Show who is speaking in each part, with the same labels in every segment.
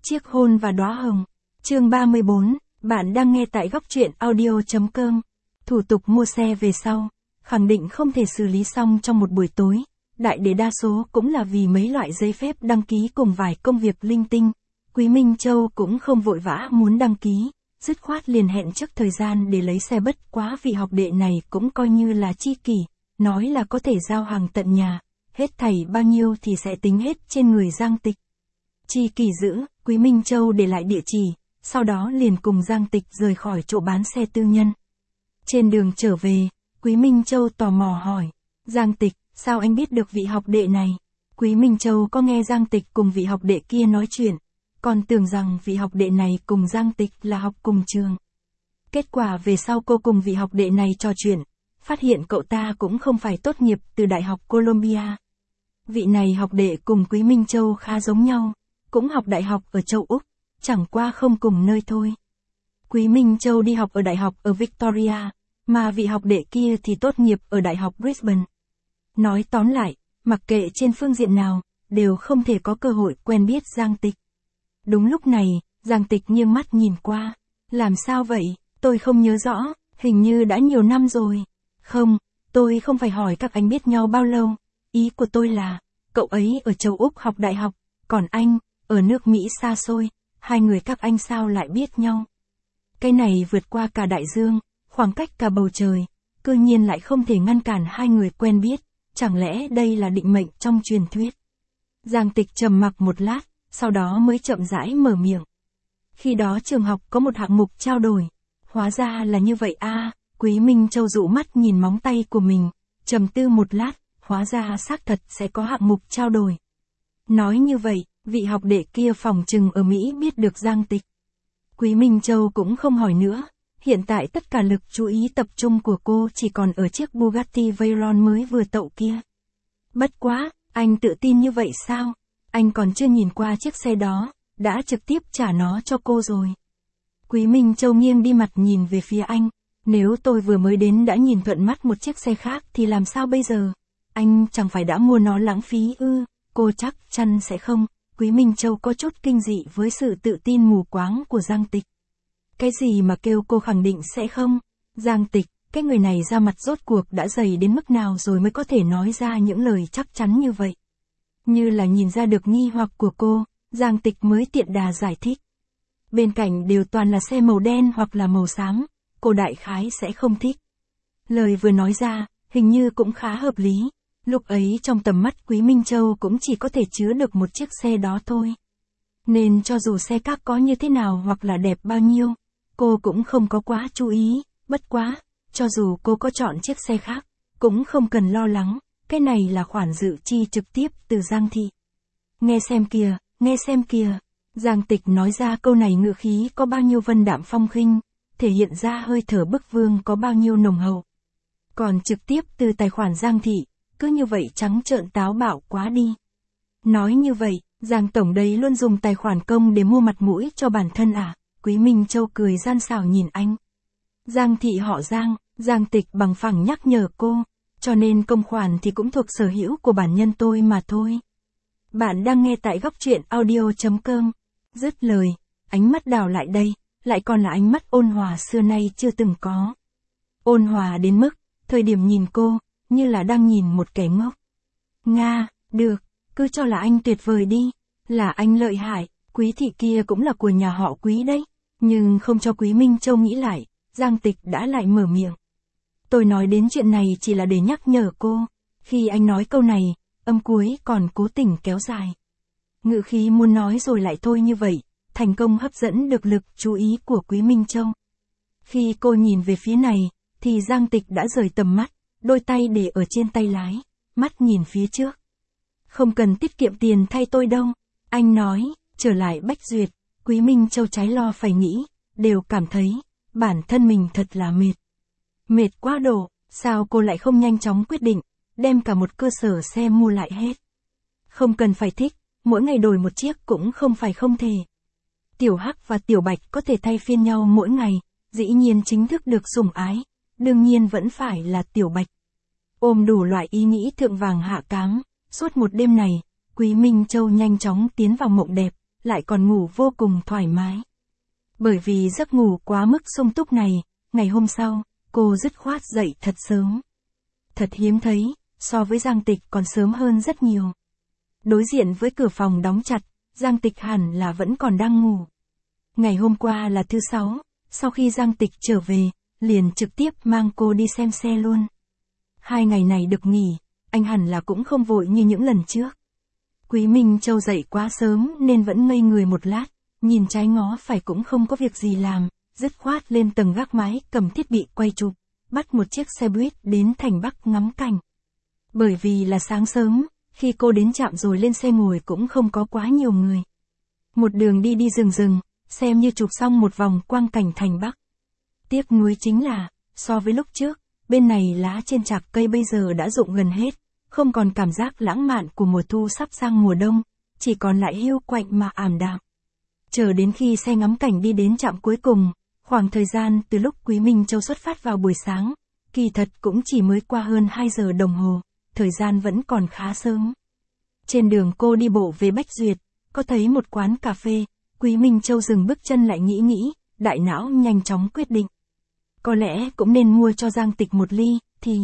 Speaker 1: Chiếc hôn và đóa hồng. Chương 34, bạn đang nghe tại góc truyện audio.com. Thủ tục mua xe về sau, khẳng định không thể xử lý xong trong một buổi tối. Đại để đa số cũng là vì mấy loại giấy phép đăng ký cùng vài công việc linh tinh. Quý Minh Châu cũng không vội vã muốn đăng ký, dứt khoát liền hẹn trước thời gian để lấy xe, bất quá vị học đệ này cũng coi như là chi kỷ, nói là có thể giao hàng tận nhà, hết thảy bao nhiêu thì sẽ tính hết trên người Giang Tịch. Chi kỷ dữ, Quý Minh Châu để lại địa chỉ, sau đó liền cùng Giang Tịch rời khỏi chỗ bán xe tư nhân. Trên đường trở về, Quý Minh Châu tò mò hỏi, Giang Tịch, sao anh biết được vị học đệ này? Quý Minh Châu có nghe Giang Tịch cùng vị học đệ kia nói chuyện, còn tưởng rằng vị học đệ này cùng Giang Tịch là học cùng trường. Kết quả về sau cô cùng vị học đệ này trò chuyện, phát hiện cậu ta cũng không phải tốt nghiệp từ Đại học Columbia. Vị này học đệ cùng Quý Minh Châu khá giống nhau, cũng học đại học ở châu Úc, chẳng qua không cùng nơi thôi. Quý Minh Châu đi học ở đại học ở Victoria, mà vị học đệ kia thì tốt nghiệp ở Đại học Brisbane. Nói tóm lại, mặc kệ trên phương diện nào, đều không thể có cơ hội quen biết Giang Tịch. Đúng lúc này, Giang Tịch nghiêng mắt nhìn qua. Làm sao vậy, tôi không nhớ rõ, hình như đã nhiều năm rồi. Không, tôi không phải hỏi các anh biết nhau bao lâu. Ý của tôi là, cậu ấy ở châu Úc học đại học, còn anh, ở nước Mỹ xa xôi, hai người các anh sao lại biết nhau? Cái này vượt qua cả đại dương, khoảng cách cả bầu trời, cư nhiên lại không thể ngăn cản hai người quen biết, chẳng lẽ đây là định mệnh trong truyền thuyết? Giang Tịch trầm mặc một lát, sau đó mới chậm rãi mở miệng. Khi đó trường học có một hạng mục trao đổi, hóa ra là như vậy a. Quý Minh Châu dụ mắt nhìn móng tay của mình, trầm tư một lát, hóa ra xác thật sẽ có hạng mục trao đổi. Nói như vậy, vị học đệ kia phỏng chừng ở Mỹ biết được Giang Tịch. Quý Minh Châu cũng không hỏi nữa, hiện tại tất cả lực chú ý tập trung của cô chỉ còn ở chiếc Bugatti Veyron mới vừa tậu kia. Bất quá, anh tự tin như vậy sao? Anh còn chưa nhìn qua chiếc xe đó, đã trực tiếp trả nó cho cô rồi. Quý Minh Châu nghiêng đi mặt nhìn về phía anh, nếu tôi vừa mới đến đã nhìn thuận mắt một chiếc xe khác thì làm sao bây giờ? Anh chẳng phải đã mua nó lãng phí ư? Cô chắc chắn sẽ không. Quý Minh Châu có chút kinh dị với sự tự tin mù quáng của Giang Tịch. Cái gì mà kêu cô khẳng định sẽ không? Giang Tịch, cái người này ra mặt rốt cuộc đã dày đến mức nào rồi mới có thể nói ra những lời chắc chắn như vậy? Như là nhìn ra được nghi hoặc của cô, Giang Tịch mới tiện đà giải thích. Bên cạnh đều toàn là xe màu đen hoặc là màu xám, cô đại khái sẽ không thích. Lời vừa nói ra, hình như cũng khá hợp lý. Lúc ấy trong tầm mắt Quý Minh Châu cũng chỉ có thể chứa được một chiếc xe đó thôi. Nên cho dù xe khác có như thế nào hoặc là đẹp bao nhiêu, cô cũng không có quá chú ý, bất quá, cho dù cô có chọn chiếc xe khác, cũng không cần lo lắng, cái này là khoản dự chi trực tiếp từ Giang Thị. Nghe xem kìa, Giang Tịch nói ra câu này ngữ khí có bao nhiêu vân đạm phong khinh, thể hiện ra hơi thở bức vương có bao nhiêu nồng hậu. Còn trực tiếp từ tài khoản Giang Thị, cứ như vậy trắng trợn táo bạo quá đi. Nói như vậy, Giang Tổng đấy luôn dùng tài khoản công để mua mặt mũi cho bản thân à? Quý Minh Châu cười gian xảo nhìn anh. Giang Thị họ Giang, Giang Tịch bằng phẳng nhắc nhở cô, cho nên công khoản thì cũng thuộc sở hữu của bản nhân tôi mà thôi. Bạn đang nghe tại góc truyện audio.com. Dứt lời, ánh mắt đảo lại đây, lại còn là ánh mắt ôn hòa xưa nay chưa từng có. Ôn hòa đến mức, thời điểm nhìn cô, như là đang nhìn một kẻ ngốc. Nga, được, cứ cho là anh tuyệt vời đi, là anh lợi hại, Quý thị kia cũng là của nhà họ Quý đấy. Nhưng không cho Quý Minh Châu nghĩ lại, Giang Tịch đã lại mở miệng. Tôi nói đến chuyện này chỉ là để nhắc nhở cô, khi anh nói câu này, âm cuối còn cố tình kéo dài. Ngữ khí muốn nói rồi lại thôi như vậy, thành công hấp dẫn được lực chú ý của Quý Minh Châu. Khi cô nhìn về phía này, thì Giang Tịch đã rời tầm mắt, đôi tay để ở trên tay lái, mắt nhìn phía trước. Không cần tiết kiệm tiền thay tôi đâu, anh nói, trở lại Bách Duyệt, Quý Minh Châu trái lo phải nghĩ, đều cảm thấy, bản thân mình thật là mệt. Mệt quá độ, sao cô lại không nhanh chóng quyết định, đem cả một cơ sở xe mua lại hết. Không cần phải thích, mỗi ngày đổi một chiếc cũng không phải không thể. Tiểu Hắc và Tiểu Bạch có thể thay phiên nhau mỗi ngày, dĩ nhiên chính thức được sủng ái, đương nhiên vẫn phải là Tiểu Bạch. Ôm đủ loại ý nghĩ thượng vàng hạ cám, suốt một đêm này, Quý Minh Châu nhanh chóng tiến vào mộng đẹp, lại còn ngủ vô cùng thoải mái. Bởi vì giấc ngủ quá mức sung túc này, ngày hôm sau, cô dứt khoát dậy thật sớm. Thật hiếm thấy, so với Giang Tịch còn sớm hơn rất nhiều. Đối diện với cửa phòng đóng chặt, Giang Tịch hẳn là vẫn còn đang ngủ. Ngày hôm qua là thứ Sáu, sau khi Giang Tịch trở về, liền trực tiếp mang cô đi xem xe luôn. 2 ngày này được nghỉ, anh hẳn là cũng không vội như những lần trước. Quý Minh Châu dậy quá sớm nên vẫn ngây người một lát, nhìn trái ngó phải cũng không có việc gì làm, dứt khoát lên tầng gác mái cầm thiết bị quay chụp, bắt một chiếc xe buýt đến thành Bắc ngắm cảnh. Bởi vì là sáng sớm, khi cô đến trạm rồi lên xe ngồi cũng không có quá nhiều người. Một đường đi đi rừng, xem như chụp xong một vòng quang cảnh thành Bắc. Tiếc nuối chính là, so với lúc trước, bên này lá trên trạc cây bây giờ đã rụng gần hết, không còn cảm giác lãng mạn của mùa thu sắp sang mùa đông, chỉ còn lại hiu quạnh mà ảm đạm. Chờ đến khi xe ngắm cảnh đi đến trạm cuối cùng, khoảng thời gian từ lúc Quý Minh Châu xuất phát vào buổi sáng, kỳ thật cũng chỉ mới qua hơn 2 giờ đồng hồ, thời gian vẫn còn khá sớm. Trên đường cô đi bộ về Bách Duyệt, có thấy một quán cà phê, Quý Minh Châu dừng bước chân lại nghĩ, đại não nhanh chóng quyết định. Có lẽ cũng nên mua cho Giang Tịch một ly, thì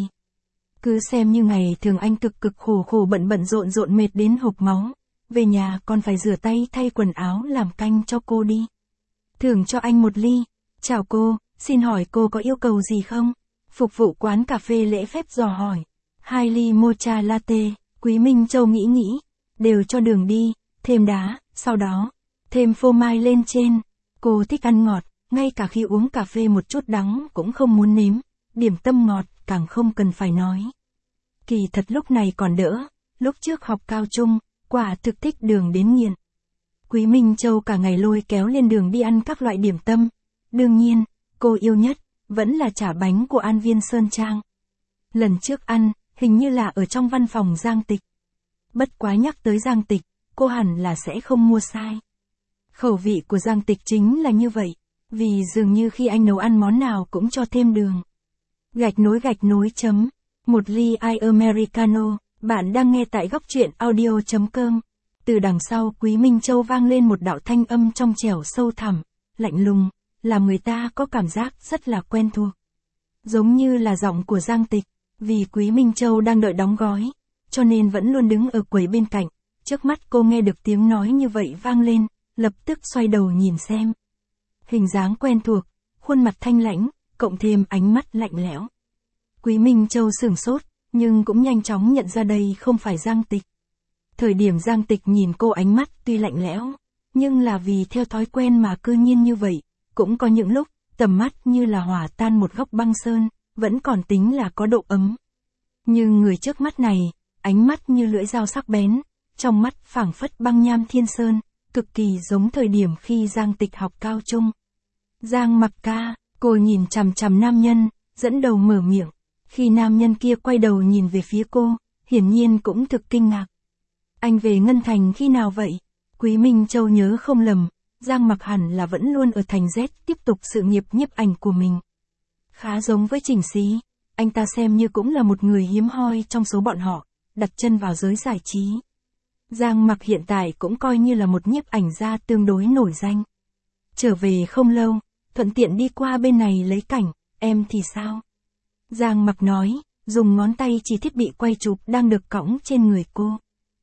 Speaker 1: cứ xem như ngày thường anh cực khổ bận rộn mệt đến hộc máu, về nhà còn phải rửa tay thay quần áo làm canh cho cô đi. Thưởng cho anh một ly. Chào cô, xin hỏi cô có yêu cầu gì không? Phục vụ quán cà phê lễ phép dò hỏi. 2 ly mocha latte, Quý Minh Châu nghĩ, đều cho đường đi, thêm đá, sau đó, thêm phô mai lên trên. Cô thích ăn ngọt, ngay cả khi uống cà phê một chút đắng cũng không muốn nếm, điểm tâm ngọt càng không cần phải nói. Kỳ thật lúc này còn đỡ, lúc trước học cao trung, quả thực thích đường đến nghiện. Quý Minh Châu cả ngày lôi kéo lên đường đi ăn các loại điểm tâm. Đương nhiên, cô yêu nhất, vẫn là chả bánh của An Viên Sơn Trang. Lần trước ăn, hình như là ở trong văn phòng Giang Tịch. Bất quá nhắc tới Giang Tịch, cô hẳn là sẽ không mua sai. Khẩu vị của Giang Tịch chính là như vậy, vì dường như khi anh nấu ăn món nào cũng cho thêm đường. Gạch nối chấm. Một ly ice americano, bạn đang nghe tại góc truyện audio.com. Từ đằng sau Quý Minh Châu vang lên một đạo thanh âm trong trẻo sâu thẳm, lạnh lùng, làm người ta có cảm giác rất là quen thuộc. Giống như là giọng của Giang Tịch, vì Quý Minh Châu đang đợi đóng gói, cho nên vẫn luôn đứng ở quầy bên cạnh. Trước mắt cô nghe được tiếng nói như vậy vang lên, lập tức xoay đầu nhìn xem. Hình dáng quen thuộc, khuôn mặt thanh lãnh, cộng thêm ánh mắt lạnh lẽo. Quý Minh Châu sửng sốt, nhưng cũng nhanh chóng nhận ra đây không phải Giang Tịch. Thời điểm Giang Tịch nhìn cô ánh mắt tuy lạnh lẽo, nhưng là vì theo thói quen mà cư nhiên như vậy, cũng có những lúc, tầm mắt như là hòa tan một góc băng sơn, vẫn còn tính là có độ ấm. Nhưng người trước mắt này, ánh mắt như lưỡi dao sắc bén, trong mắt phảng phất băng nham thiên sơn, cực kỳ giống thời điểm khi Giang Tịch học cao trung. Giang Mặc ca, cô nhìn chằm chằm nam nhân, dẫn đầu mở miệng. Khi nam nhân kia quay đầu nhìn về phía cô, hiển nhiên cũng thực kinh ngạc. Anh về Ngân Thành khi nào vậy? Quý Minh Châu nhớ không lầm, Giang Mặc hẳn là vẫn luôn ở thành Z tiếp tục sự nghiệp nhiếp ảnh của mình. Khá giống với Trình Xí, anh ta xem như cũng là một người hiếm hoi trong số bọn họ, đặt chân vào giới giải trí. Giang Mặc hiện tại cũng coi như là một nhiếp ảnh gia tương đối nổi danh. Trở về không lâu, thuận tiện đi qua bên này lấy cảnh, em thì sao? Giang Mặc nói, dùng ngón tay chỉ thiết bị quay chụp đang được cõng trên người cô.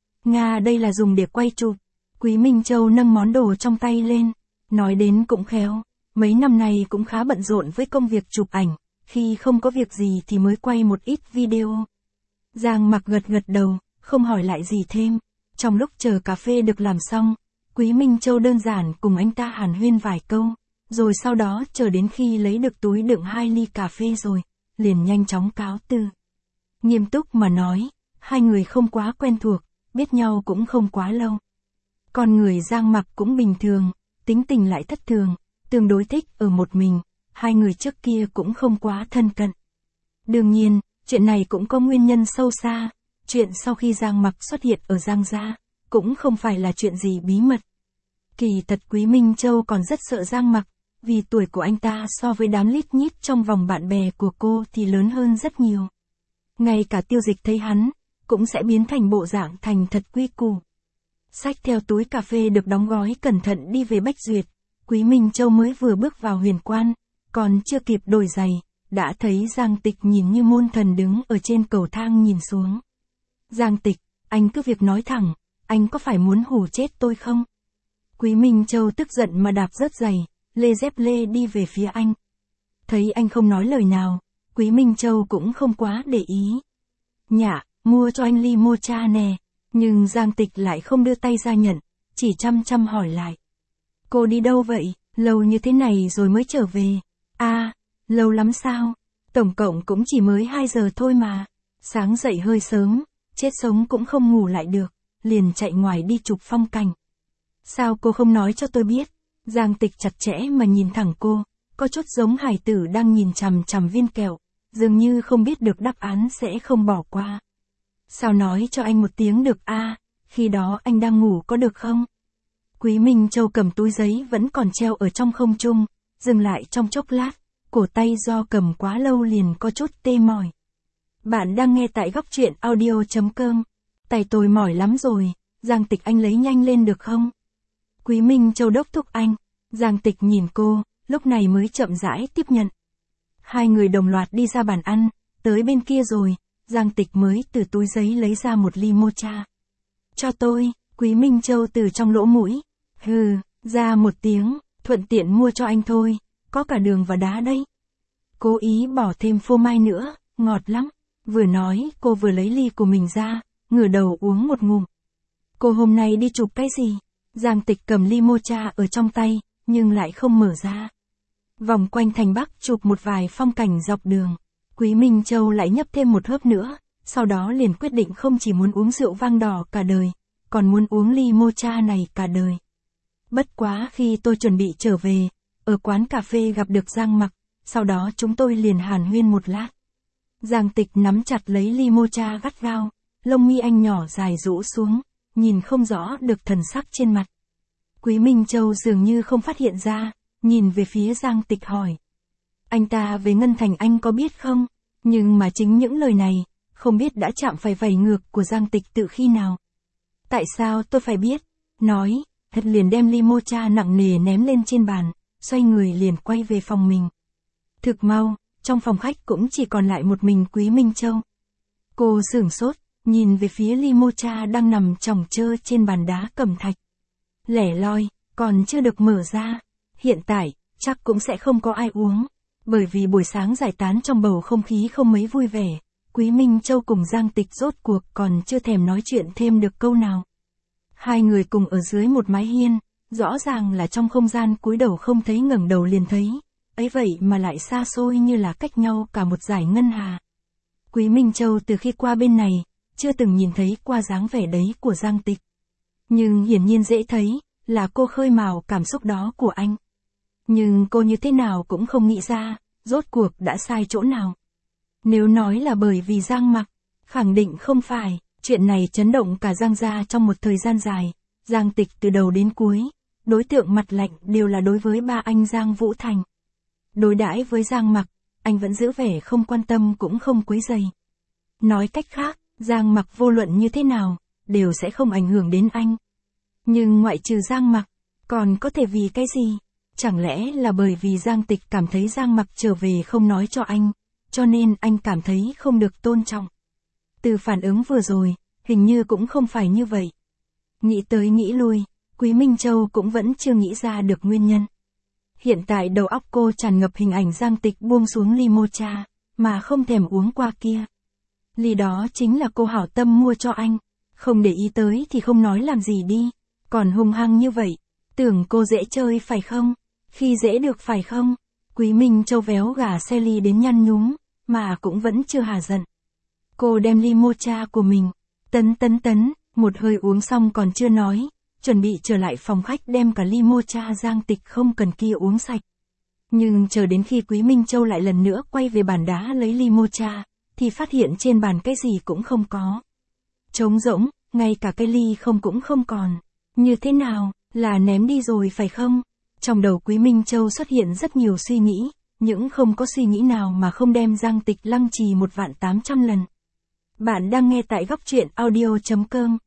Speaker 1: Nga đây là dùng để quay chụp. Quý Minh Châu nâng món đồ trong tay lên, nói đến cũng khéo, mấy năm nay cũng khá bận rộn với công việc chụp ảnh, khi không có việc gì thì mới quay một ít video. Giang Mặc gật đầu, không hỏi lại gì thêm. Trong lúc chờ cà phê được làm xong, Quý Minh Châu đơn giản cùng anh ta hàn huyên vài câu, rồi sau đó chờ đến khi lấy được túi đựng 2 ly cà phê rồi, liền nhanh chóng cáo từ. Nghiêm túc mà nói, hai người không quá quen thuộc, biết nhau cũng không quá lâu. Con người Giang Mặc cũng bình thường, tính tình lại thất thường, tương đối thích ở một mình, hai người trước kia cũng không quá thân cận. Đương nhiên, chuyện này cũng có nguyên nhân sâu xa, chuyện sau khi Giang Mặc xuất hiện ở Giang gia, cũng không phải là chuyện gì bí mật. Kỳ thật Quý Minh Châu còn rất sợ Giang Mặc, vì tuổi của anh ta so với đám lít nhít trong vòng bạn bè của cô thì lớn hơn rất nhiều. Ngay cả Tiêu Dịch thấy hắn, cũng sẽ biến thành bộ dạng thành thật quy củ. Xách theo túi cà phê được đóng gói cẩn thận đi về Bách Duyệt, Quý Minh Châu mới vừa bước vào huyền quan, còn chưa kịp đổi giày, đã thấy Giang Tịch nhìn như môn thần đứng ở trên cầu thang nhìn xuống. Giang Tịch, anh cứ việc nói thẳng, anh có phải muốn hù chết tôi không? Quý Minh Châu tức giận mà đạp rớt giày, lê dép lê đi về phía anh. Thấy anh không nói lời nào, Quý Minh Châu cũng không quá để ý. Nhạ, mua cho anh ly mocha nè, nhưng Giang Tịch lại không đưa tay ra nhận, chỉ chăm chăm hỏi lại. Cô đi đâu vậy, lâu như thế này rồi mới trở về? À, lâu lắm sao? Tổng cộng cũng chỉ mới 2 giờ thôi mà. Sáng dậy hơi sớm, chết sống cũng không ngủ lại được, liền chạy ngoài đi chụp phong cảnh. Sao cô không nói cho tôi biết? Giang Tịch chặt chẽ mà nhìn thẳng cô, có chút giống hải tử đang nhìn chằm chằm viên kẹo, dường như không biết được đáp án sẽ không bỏ qua. Sao nói cho anh một tiếng được a? Khi đó anh đang ngủ có được không? Quý Minh Châu cầm túi giấy vẫn còn treo ở trong không trung, dừng lại trong chốc lát, cổ tay do cầm quá lâu liền có chút tê mỏi. Bạn đang nghe tại góc truyện audio.com. Tay tôi mỏi lắm rồi, Giang Tịch anh lấy nhanh lên được không? Quý Minh Châu đốc thúc anh, Giang Tịch nhìn cô, lúc này mới chậm rãi tiếp nhận. Hai người đồng loạt đi ra bàn ăn, tới bên kia rồi, Giang Tịch mới từ túi giấy lấy ra một ly mocha. Cho tôi, Quý Minh Châu từ trong lỗ mũi. Hừ, ra một tiếng, thuận tiện mua cho anh thôi, có cả đường và đá đây. Cố ý bỏ thêm phô mai nữa, ngọt lắm. Vừa nói, cô vừa lấy ly của mình ra, ngửa đầu uống một ngụm. Cô hôm nay đi chụp cái gì? Giang Tịch cầm ly mocha ở trong tay, nhưng lại không mở ra. Vòng quanh thành Bắc chụp một vài phong cảnh dọc đường. Quý Minh Châu lại nhấp thêm một hớp nữa, sau đó liền quyết định không chỉ muốn uống rượu vang đỏ cả đời, còn muốn uống ly mocha này cả đời. Bất quá khi tôi chuẩn bị trở về, ở quán cà phê gặp được Giang Mặc, sau đó chúng tôi liền hàn huyên một lát. Giang Tịch nắm chặt lấy ly mocha gắt gao, lông mi anh nhỏ dài rũ xuống, nhìn không rõ được thần sắc trên mặt. Quý Minh Châu dường như không phát hiện ra, nhìn về phía Giang Tịch hỏi. Anh ta về Ngân Thành anh có biết không? Nhưng mà chính những lời này, không biết đã chạm phải vảy ngược của Giang Tịch từ khi nào. Tại sao tôi phải biết? Nói, thật liền đem ly mocha nặng nề ném lên trên bàn, xoay người liền quay về phòng mình. Thực mau, trong phòng khách cũng chỉ còn lại một mình Quý Minh Châu. Cô sửng sốt, nhìn về phía ly mocha đang nằm chồng chơ trên bàn đá cẩm thạch. Lẻ loi, còn chưa được mở ra. Hiện tại, chắc cũng sẽ không có ai uống. Bởi vì buổi sáng giải tán trong bầu không khí không mấy vui vẻ, Quý Minh Châu cùng Giang Tịch rốt cuộc còn chưa thèm nói chuyện thêm được câu nào. Hai người cùng ở dưới một mái hiên, rõ ràng là trong không gian cúi đầu không thấy ngẩng đầu liền thấy, ấy vậy mà lại xa xôi như là cách nhau cả một dải ngân hà. Quý Minh Châu từ khi qua bên này, chưa từng nhìn thấy qua dáng vẻ đấy của Giang Tịch. Nhưng hiển nhiên dễ thấy, là cô khơi mào cảm xúc đó của anh. Nhưng cô như thế nào cũng không nghĩ ra, rốt cuộc đã sai chỗ nào. Nếu nói là bởi vì Giang Mặc, khẳng định không phải, chuyện này chấn động cả Giang gia trong một thời gian dài. Giang Tịch từ đầu đến cuối, đối tượng mặt lạnh đều là đối với ba anh Giang Vũ Thành. Đối đãi với Giang Mặc, anh vẫn giữ vẻ không quan tâm cũng không quấy rầy. Nói cách khác, Giang Mặc vô luận như thế nào, đều sẽ không ảnh hưởng đến anh. Nhưng ngoại trừ Giang Mặc, còn có thể vì cái gì? Chẳng lẽ là bởi vì Giang Tịch cảm thấy Giang Mặc trở về không nói cho anh, cho nên anh cảm thấy không được tôn trọng. Từ phản ứng vừa rồi, hình như cũng không phải như vậy. Nghĩ tới nghĩ lui, Quý Minh Châu cũng vẫn chưa nghĩ ra được nguyên nhân. Hiện tại đầu óc cô tràn ngập hình ảnh Giang Tịch buông xuống ly mocha, mà không thèm uống qua kia. Ly đó chính là cô hảo tâm mua cho anh, không để ý tới thì không nói làm gì đi, còn hung hăng như vậy, tưởng cô dễ chơi phải không? Khi dễ được phải không? Quý Minh Châu véo gà xe ly đến nhăn nhúm, mà cũng vẫn chưa hà giận. Cô đem ly mocha của mình, tấn, một hơi uống xong còn chưa nói, chuẩn bị trở lại phòng khách đem cả ly mocha Giang Tịch không cần kia uống sạch. Nhưng chờ đến khi Quý Minh Châu lại lần nữa quay về bàn đá lấy ly mocha, thì phát hiện trên bàn cái gì cũng không có. Trống rỗng, ngay cả cái ly không cũng không còn. Như thế nào, là ném đi rồi phải không? Trong đầu Quý Minh Châu xuất hiện rất nhiều suy nghĩ, những không có suy nghĩ nào mà không đem Giang Tịch lăng trì 1.800.000 lần. Bạn đang nghe tại góc truyện audio.com.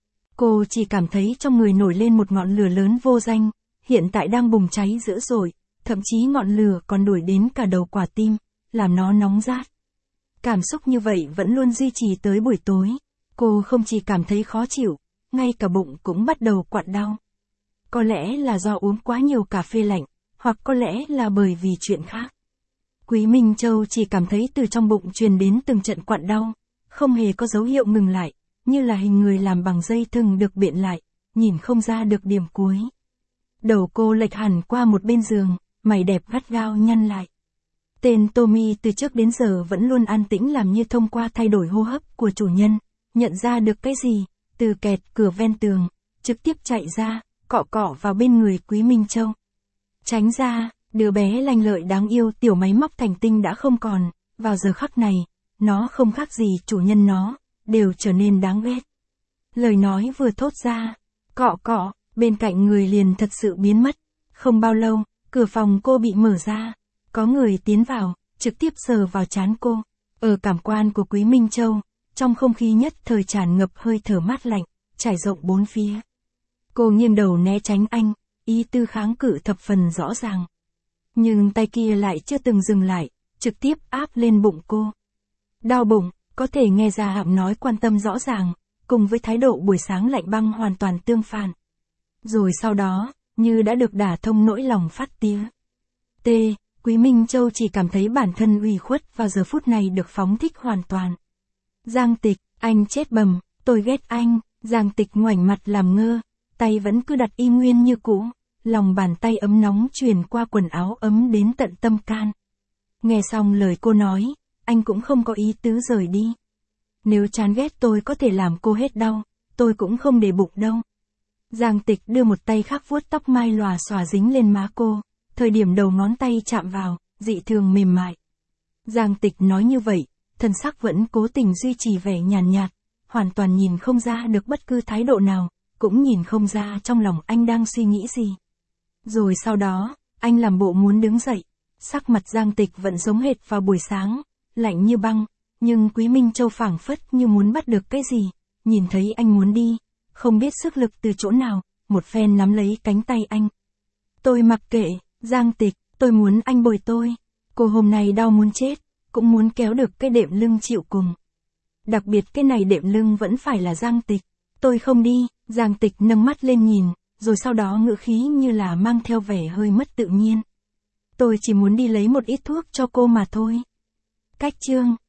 Speaker 1: Cô chỉ cảm thấy trong người nổi lên một ngọn lửa lớn vô danh, hiện tại đang bùng cháy dữ dội, thậm chí ngọn lửa còn đuổi đến cả đầu quả tim, làm nó nóng rát. Cảm xúc như vậy vẫn luôn duy trì tới buổi tối. Cô không chỉ cảm thấy khó chịu, ngay cả bụng cũng bắt đầu quặn đau. Có lẽ là do uống quá nhiều cà phê lạnh, hoặc có lẽ là bởi vì chuyện khác. Quý Minh Châu chỉ cảm thấy từ trong bụng truyền đến từng trận quặn đau, không hề có dấu hiệu ngừng lại, như là hình người làm bằng dây thừng được biện lại, nhìn không ra được điểm cuối. Đầu cô lệch hẳn qua một bên giường, mày đẹp gắt gao nhăn lại. Tên Tommy từ trước đến giờ vẫn luôn an tĩnh, làm như thông qua thay đổi hô hấp của chủ nhân, nhận ra được cái gì, từ kẹt cửa ven tường, trực tiếp chạy ra, cọ cọ vào bên người Quý Minh Châu. Tránh ra, đứa bé lanh lợi đáng yêu tiểu máy móc thành tinh đã không còn, vào giờ khắc này, nó không khác gì chủ nhân nó, đều trở nên đáng ghét. Lời nói vừa thốt ra, cọ cọ, bên cạnh người liền thật sự biến mất. Không bao lâu, cửa phòng cô bị mở ra, có người tiến vào, trực tiếp sờ vào trán cô. Ở cảm quan của Quý Minh Châu, trong không khí nhất thời tràn ngập hơi thở mát lạnh, trải rộng bốn phía. Cô nghiêng đầu né tránh anh, ý tư kháng cự thập phần rõ ràng. Nhưng tay kia lại chưa từng dừng lại, trực tiếp áp lên bụng cô. Đau bụng, có thể nghe ra Hạm nói quan tâm rõ ràng, cùng với thái độ buổi sáng lạnh băng hoàn toàn tương phản. Rồi sau đó, như đã được đả thông nỗi lòng phát tía. Quý Minh Châu chỉ cảm thấy bản thân ủy khuất vào giờ phút này được phóng thích hoàn toàn. Giang Tịch, anh chết bầm, tôi ghét anh. Giang Tịch ngoảnh mặt làm ngơ, tay vẫn cứ đặt y nguyên như cũ, lòng bàn tay ấm nóng truyền qua quần áo ấm đến tận tâm can. Nghe xong lời cô nói, anh cũng không có ý tứ rời đi. Nếu chán ghét tôi có thể làm cô hết đau, tôi cũng không để bụng đâu. Giang Tịch đưa một tay khác vuốt tóc mai lòa xòa dính lên má cô, thời điểm đầu ngón tay chạm vào, dị thường mềm mại. Giang Tịch nói như vậy, thân sắc vẫn cố tình duy trì vẻ nhàn nhạt, hoàn toàn nhìn không ra được bất cứ thái độ nào, cũng nhìn không ra trong lòng anh đang suy nghĩ gì. Rồi sau đó, anh làm bộ muốn đứng dậy, sắc mặt Giang Tịch vẫn giống hệt vào buổi sáng, lạnh như băng, nhưng Quý Minh Châu phảng phất như muốn bắt được cái gì, nhìn thấy anh muốn đi, không biết sức lực từ chỗ nào, một phen nắm lấy cánh tay anh. Tôi mặc kệ, Giang Tịch, tôi muốn anh bồi tôi. Cô hôm nay đau muốn chết, cũng muốn kéo được cái đệm lưng chịu cùng. Đặc biệt cái này đệm lưng vẫn phải là Giang Tịch. Tôi không đi, Giang Tịch nâng mắt lên nhìn, rồi sau đó ngữ khí như là mang theo vẻ hơi mất tự nhiên. Tôi chỉ muốn đi lấy một ít thuốc cho cô mà thôi. Cách chương